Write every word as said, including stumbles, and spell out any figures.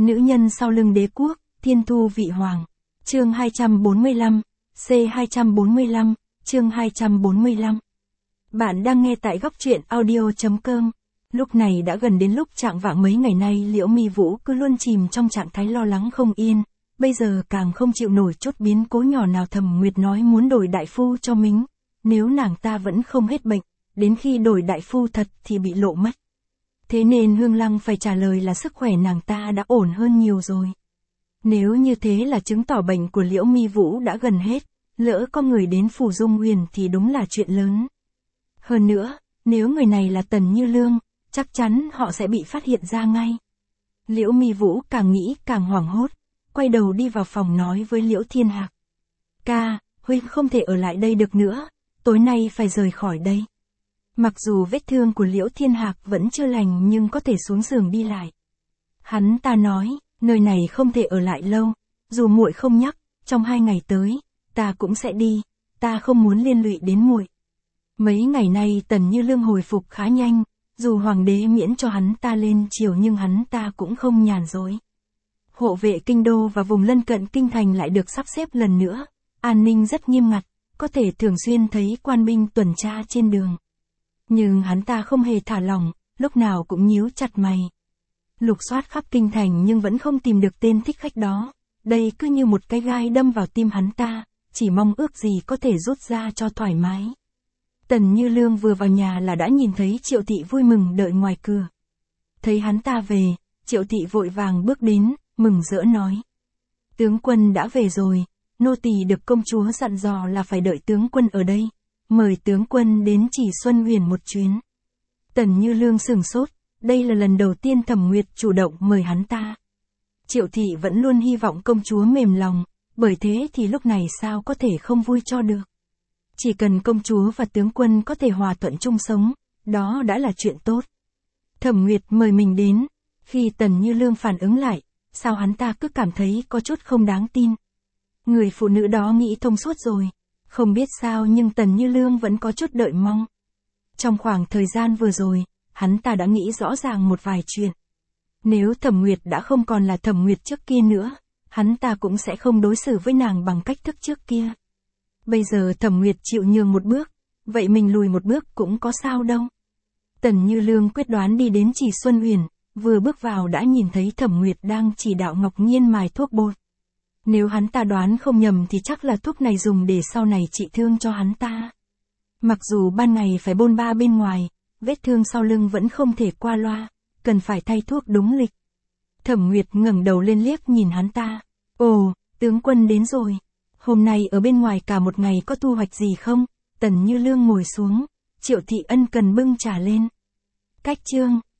Nữ nhân sau lưng đế quốc, thiên thu vị hoàng. Chương hai trăm bốn mươi lăm, C hai trăm bốn mươi lăm, chương hai trăm bốn mươi lăm. Bạn đang nghe tại góc truyện audio chấm com. Lúc này đã gần đến lúc trạng vạng mấy ngày nay Liễu Mi Vũ cứ luôn chìm trong trạng thái lo lắng không yên, bây giờ càng không chịu nổi chút biến cố nhỏ nào. Thẩm Nguyệt nói muốn đổi đại phu cho mình, nếu nàng ta vẫn không hết bệnh, đến khi đổi đại phu thật thì bị lộ mất. Thế nên Hương Lăng phải trả lời là sức khỏe nàng ta đã ổn hơn nhiều rồi. Nếu như thế là chứng tỏ bệnh của Liễu Mi Vũ đã gần hết, lỡ có người đến Phủ Dung Huyền thì đúng là chuyện lớn. Hơn nữa, nếu người này là Tần Như Lương, chắc chắn họ sẽ bị phát hiện ra ngay. Liễu Mi Vũ càng nghĩ càng hoảng hốt, quay đầu đi vào phòng nói với Liễu Thiên Hạc. Ca, Huynh không thể ở lại đây được nữa, tối nay phải rời khỏi đây. Mặc dù vết thương của Liễu Thiên Hạc vẫn chưa lành nhưng có thể xuống giường đi lại. Hắn ta nói, nơi này không thể ở lại lâu, dù muội không nhắc, trong hai ngày tới, ta cũng sẽ đi, ta không muốn liên lụy đến muội. Mấy ngày nay Tần Như Lương hồi phục khá nhanh, dù hoàng đế miễn cho hắn ta lên triều nhưng hắn ta cũng không nhàn rỗi. Hộ vệ kinh đô và vùng lân cận kinh thành lại được sắp xếp lần nữa, an ninh rất nghiêm ngặt, có thể thường xuyên thấy quan binh tuần tra trên đường. Nhưng hắn ta không hề thả lỏng, lúc nào cũng nhíu chặt mày. Lục soát khắp kinh thành nhưng vẫn không tìm được tên thích khách đó, đây cứ như một cái gai đâm vào tim hắn ta, chỉ mong ước gì có thể rút ra cho thoải mái. Tần Như Lương vừa vào nhà là đã nhìn thấy Triệu Thị vui mừng đợi ngoài cửa. Thấy hắn ta về, Triệu Thị vội vàng bước đến, mừng rỡ nói. Tướng quân đã về rồi, nô tỳ được công chúa dặn dò là phải đợi tướng quân ở đây, mời tướng quân đến Chỉ Xuân Huyền một chuyến. Tần Như Lương sửng sốt, đây là lần đầu tiên Thẩm Nguyệt chủ động mời hắn ta. Triệu Thị vẫn luôn hy vọng công chúa mềm lòng, bởi thế thì lúc này sao có thể không vui cho được. Chỉ cần công chúa và tướng quân có thể hòa thuận chung sống, đó đã là chuyện tốt. Thẩm Nguyệt mời mình đến, khi Tần Như Lương phản ứng lại, sao hắn ta cứ cảm thấy có chút không đáng tin. Người phụ nữ đó nghĩ thông suốt rồi, không biết sao nhưng Tần Như Lương vẫn có chút đợi mong. Trong khoảng thời gian vừa rồi, hắn ta đã nghĩ rõ ràng một vài chuyện. Nếu Thẩm Nguyệt đã không còn là Thẩm Nguyệt trước kia nữa, hắn ta cũng sẽ không đối xử với nàng bằng cách thức trước kia. Bây giờ Thẩm Nguyệt chịu nhường một bước, vậy mình lùi một bước cũng có sao đâu. Tần Như Lương quyết đoán đi đến Chỉ Xuân Huyền, vừa bước vào đã nhìn thấy Thẩm Nguyệt đang chỉ đạo Ngọc Nhiên mài thuốc bột. Nếu hắn ta đoán không nhầm thì chắc là thuốc này dùng để sau này trị thương cho hắn ta. Mặc dù ban ngày phải bôn ba bên ngoài, vết thương sau lưng vẫn không thể qua loa, cần phải thay thuốc đúng lịch. Thẩm Nguyệt ngẩng đầu lên liếc nhìn hắn ta. Ồ, tướng quân đến rồi. Hôm nay ở bên ngoài cả một ngày có thu hoạch gì không? Tần Như Lương ngồi xuống, Triệu Thị ân cần bưng trà lên. Cách chương.